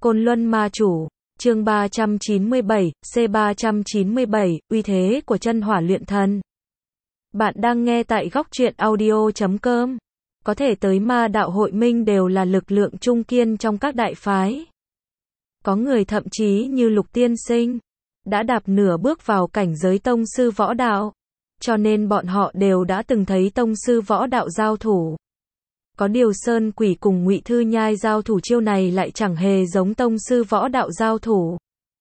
Côn Luân Ma Chủ, chương 397, C397, uy thế của chân hỏa luyện thần. Bạn đang nghe tại góc truyện audio.com. Có thể tới ma đạo hội minh đều là lực lượng trung kiên trong các đại phái. Có người thậm chí như Lục Tiên Sinh, đã đạp nửa bước vào cảnh giới tông sư võ đạo. Cho nên bọn họ đều đã từng thấy tông sư võ đạo giao thủ. Có điều Sơn Quỷ cùng Ngụy Thư Nhai giao thủ chiêu này lại chẳng hề giống tông sư võ đạo giao thủ.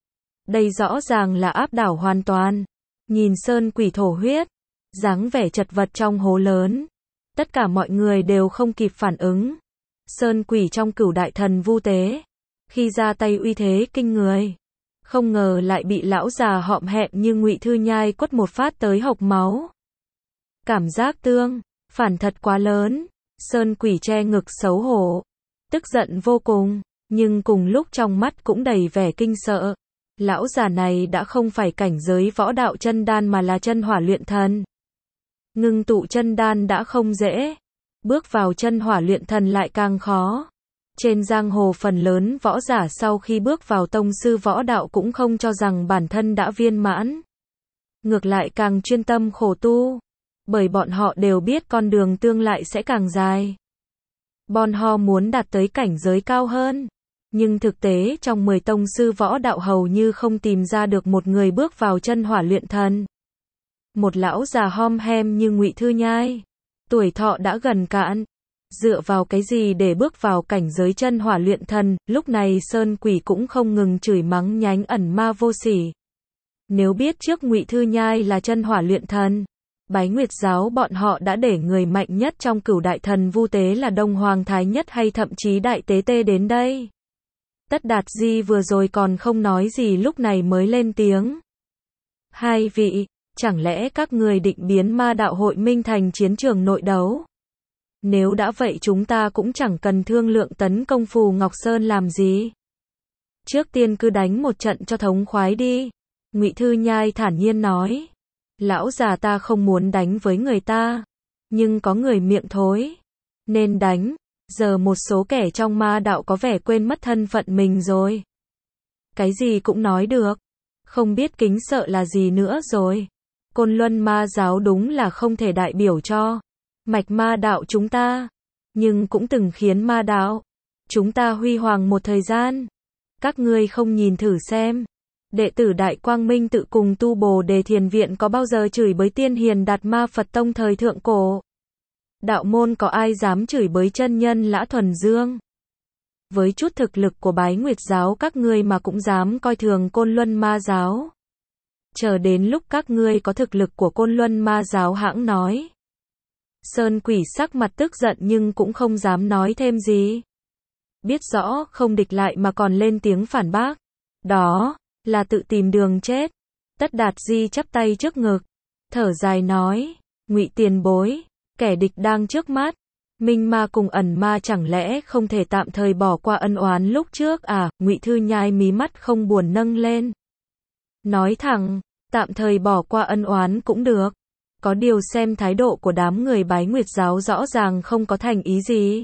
Đây rõ ràng là áp đảo hoàn toàn. Nhìn Sơn Quỷ thổ huyết, dáng vẻ chật vật trong hố lớn. Tất cả mọi người đều không kịp phản ứng. Sơn Quỷ trong Cửu Đại Thần Vu Tế, khi ra tay uy thế kinh người. Không ngờ lại bị lão già họm hẹm như Ngụy Thư Nhai quất một phát tới hộc máu. Cảm giác phản thật quá lớn. Sơn Quỷ che ngực xấu hổ, tức giận vô cùng, nhưng cùng lúc trong mắt cũng đầy vẻ kinh sợ. Lão già này đã không phải cảnh giới võ đạo chân đan mà là chân hỏa luyện thần. Ngưng tụ chân đan đã không dễ, bước vào chân hỏa luyện thần lại càng khó. Trên giang hồ phần lớn võ giả sau khi bước vào tông sư võ đạo cũng không cho rằng bản thân đã viên mãn. Ngược lại càng chuyên tâm khổ tu. Bởi bọn họ đều biết con đường tương lai sẽ càng dài. Bọn họ muốn đạt tới cảnh giới cao hơn. Nhưng thực tế trong 10 tông sư võ đạo hầu như không tìm ra được một người bước vào chân hỏa luyện thần. Một lão già hom hem như Ngụy Thư Nhai, tuổi thọ đã gần cạn, dựa vào cái gì để bước vào cảnh giới chân hỏa luyện thần. Lúc này Sơn Quỷ cũng không ngừng chửi mắng nhánh ẩn ma vô sỉ. Nếu biết trước Ngụy Thư Nhai là chân hỏa luyện thần, Bái Nguyệt giáo bọn họ đã để người mạnh nhất trong Cửu Đại Thần Vu Tế là Đông Hoàng Thái Nhất hay thậm chí Đại Tế Tê đến đây. Tất Đạt Di vừa rồi còn không nói gì lúc này mới lên tiếng. Hai vị, chẳng lẽ các người định biến ma đạo hội minh thành chiến trường nội đấu? Nếu đã vậy chúng ta cũng chẳng cần thương lượng tấn công Phù Ngọc Sơn làm gì. Trước tiên cứ đánh một trận cho thống khoái đi. Ngụy Thư Nhai thản nhiên nói. Lão già ta không muốn đánh với người ta, nhưng có người miệng thối, nên đánh. Giờ một số kẻ trong ma đạo có vẻ quên mất thân phận mình rồi. Cái gì cũng nói được, không biết kính sợ là gì nữa rồi. Côn Luân ma giáo đúng là không thể đại biểu cho mạch ma đạo chúng ta, nhưng cũng từng khiến ma đạo chúng ta huy hoàng một thời gian. Các ngươi không nhìn thử xem. Đệ tử Đại Quang Minh tự cùng tu Bồ Đề Thiền Viện có bao giờ chửi bới tiên hiền Đạt Ma Phật Tông thời thượng cổ? Đạo môn có ai dám chửi bới chân nhân Lã Thuần Dương? Với chút thực lực của Bái Nguyệt giáo các ngươi mà cũng dám coi thường Côn Luân ma giáo. Chờ đến lúc các ngươi có thực lực của Côn Luân ma giáo hãng nói. Sơn Quỷ sắc mặt tức giận nhưng cũng không dám nói thêm gì. Biết rõ không địch lại mà còn lên tiếng phản bác. Đó là tự tìm đường chết. Tất Đạt Di chắp tay trước ngực, thở dài nói, Ngụy tiền bối, kẻ địch đang trước mắt, minh ma cùng ẩn ma chẳng lẽ không thể tạm thời bỏ qua ân oán lúc trước à? Ngụy Thư Nhai mí mắt không buồn nâng lên, nói thẳng, tạm thời bỏ qua ân oán cũng được. Có điều xem thái độ của đám người Bái Nguyệt giáo rõ ràng không có thành ý gì.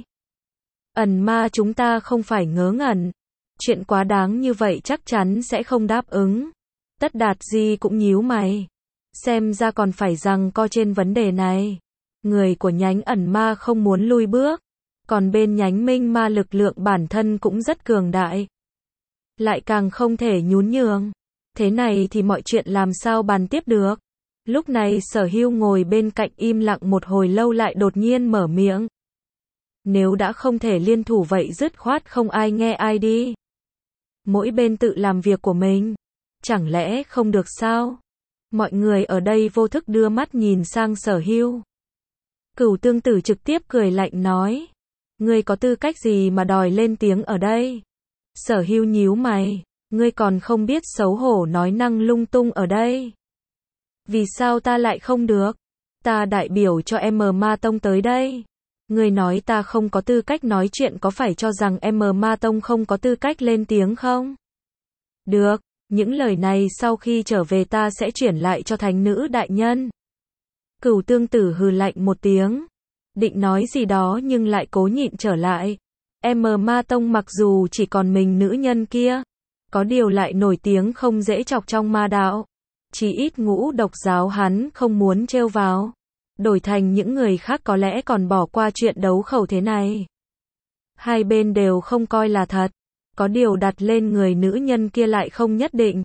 Ẩn ma chúng ta không phải ngớ ngẩn. Chuyện quá đáng như vậy chắc chắn sẽ không đáp ứng. Tất Đạt Di cũng nhíu mày. Xem ra còn phải giằng co trên vấn đề này. Người của nhánh ẩn ma không muốn lui bước. Còn bên nhánh minh ma lực lượng bản thân cũng rất cường đại. Lại càng không thể nhún nhường. Thế này thì mọi chuyện làm sao bàn tiếp được. Lúc này Sở Hưu ngồi bên cạnh im lặng một hồi lâu lại đột nhiên mở miệng. Nếu đã không thể liên thủ vậy dứt khoát không ai nghe ai đi. Mỗi bên tự làm việc của mình. Chẳng lẽ không được sao? Mọi người ở đây vô thức đưa mắt nhìn sang Sở Hưu. Cửu Tương Tử trực tiếp cười lạnh nói. Ngươi có tư cách gì mà đòi lên tiếng ở đây? Sở Hưu nhíu mày. Ngươi còn không biết xấu hổ nói năng lung tung ở đây. Vì sao ta lại không được? Ta đại biểu cho Ma Tông tới đây. Ngươi nói ta không có tư cách nói chuyện có phải cho rằng Ma Tông không có tư cách lên tiếng không? Được, những lời này sau khi trở về ta sẽ chuyển lại cho thánh nữ đại nhân. Cửu Tương Tử hừ lạnh một tiếng, định nói gì đó nhưng lại cố nhịn trở lại. Ma tông mặc dù chỉ còn mình nữ nhân kia, có điều lại nổi tiếng không dễ chọc trong ma đạo. Chỉ ít Ngũ Độc giáo hắn không muốn trêu vào. Đổi thành những người khác có lẽ còn bỏ qua chuyện đấu khẩu thế này. Hai bên đều không coi là thật. Có điều đặt lên người nữ nhân kia lại không nhất định.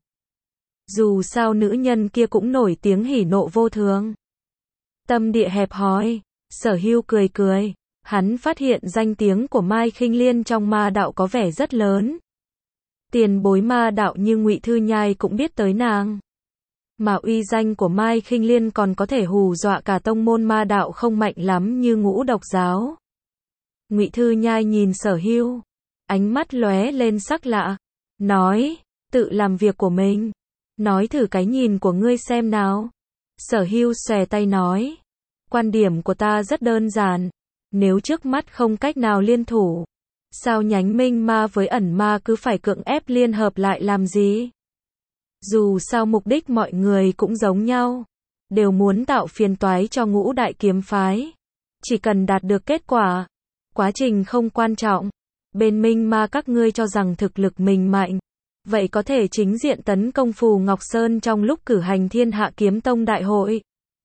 Dù sao nữ nhân kia cũng nổi tiếng hỉ nộ vô thường. Tâm địa hẹp hòi, Sở Hưu cười cười. Hắn phát hiện danh tiếng của Mai Khinh Liên trong ma đạo có vẻ rất lớn. Tiền bối ma đạo như Ngụy Thư Nhai cũng biết tới nàng. Mà uy danh của Mai Khinh Liên còn có thể hù dọa cả tông môn ma đạo không mạnh lắm như Ngũ Độc giáo. Ngụy Thư Nhai nhìn Sở Hưu, ánh mắt lóe lên sắc lạ, nói, tự làm việc của mình, nói thử cái nhìn của ngươi xem nào. Sở Hưu xòe tay nói, quan điểm của ta rất đơn giản, nếu trước mắt không cách nào liên thủ, sao nhánh minh ma với ẩn ma cứ phải cưỡng ép liên hợp lại làm gì? Dù sao mục đích mọi người cũng giống nhau, đều muốn tạo phiền toái cho Ngũ Đại kiếm phái. Chỉ cần đạt được kết quả, quá trình không quan trọng. Bên minh ma các ngươi cho rằng thực lực mình mạnh, vậy có thể chính diện tấn công Phù Ngọc Sơn trong lúc cử hành Thiên Hạ Kiếm Tông đại hội.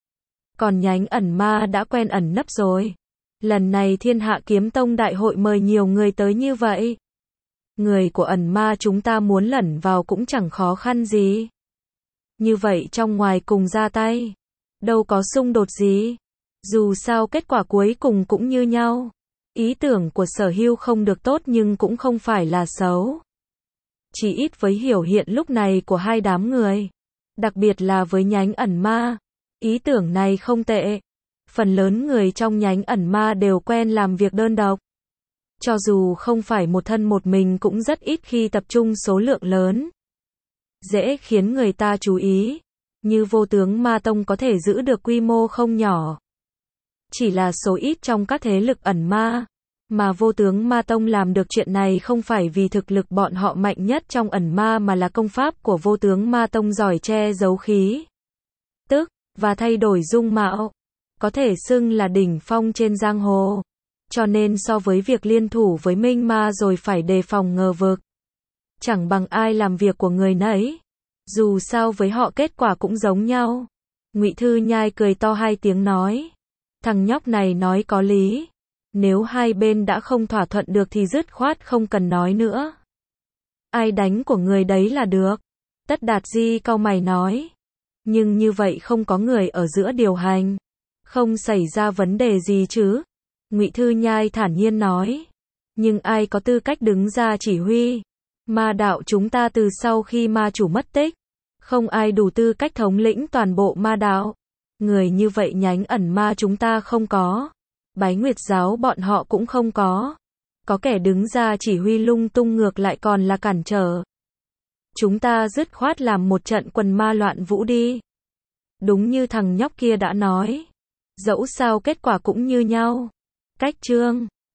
Còn nhánh ẩn ma đã quen ẩn nấp rồi. Lần này Thiên Hạ Kiếm Tông đại hội mời nhiều người tới như vậy. Người của ẩn ma chúng ta muốn lẩn vào cũng chẳng khó khăn gì. Như vậy trong ngoài cùng ra tay, đâu có xung đột gì. Dù sao kết quả cuối cùng cũng như nhau. Ý tưởng của Sở Hưu không được tốt nhưng cũng không phải là xấu. Chỉ ít với hiểu hiện lúc này của hai đám người, đặc biệt là với nhánh ẩn ma, ý tưởng này không tệ. Phần lớn người trong nhánh ẩn ma đều quen làm việc đơn độc. Cho dù không phải một thân một mình cũng rất ít khi tập trung số lượng lớn. Dễ khiến người ta chú ý. Như Vô Tướng Ma Tông có thể giữ được quy mô không nhỏ. Chỉ là số ít trong các thế lực ẩn ma. Mà Vô Tướng Ma Tông làm được chuyện này không phải vì thực lực bọn họ mạnh nhất trong ẩn ma mà là công pháp của Vô Tướng Ma Tông giỏi che giấu khí tức và thay đổi dung mạo. Có thể xưng là đỉnh phong trên giang hồ. Cho nên so với việc liên thủ với minh ma rồi phải đề phòng ngờ vực, chẳng bằng ai làm việc của người nấy. Dù sao với họ kết quả cũng giống nhau. Ngụy Thư Nhai cười to hai tiếng nói, thằng nhóc này nói có lý. Nếu hai bên đã không thỏa thuận được thì dứt khoát không cần nói nữa. Ai đánh của người đấy là được. Tất Đạt Di cau mày nói. Nhưng như vậy không có người ở giữa điều hành, không xảy ra vấn đề gì chứ? Ngụy Thư Nhai thản nhiên nói. Nhưng ai có tư cách đứng ra chỉ huy? Ma đạo chúng ta từ sau khi ma chủ mất tích, không ai đủ tư cách thống lĩnh toàn bộ ma đạo. Người như vậy nhánh ẩn ma chúng ta không có. Bái Nguyệt giáo bọn họ cũng không có. Có kẻ đứng ra chỉ huy lung tung ngược lại còn là cản trở. Chúng ta dứt khoát làm một trận quần ma loạn vũ đi. Đúng như thằng nhóc kia đã nói. Dẫu sao kết quả cũng như nhau. Cách chương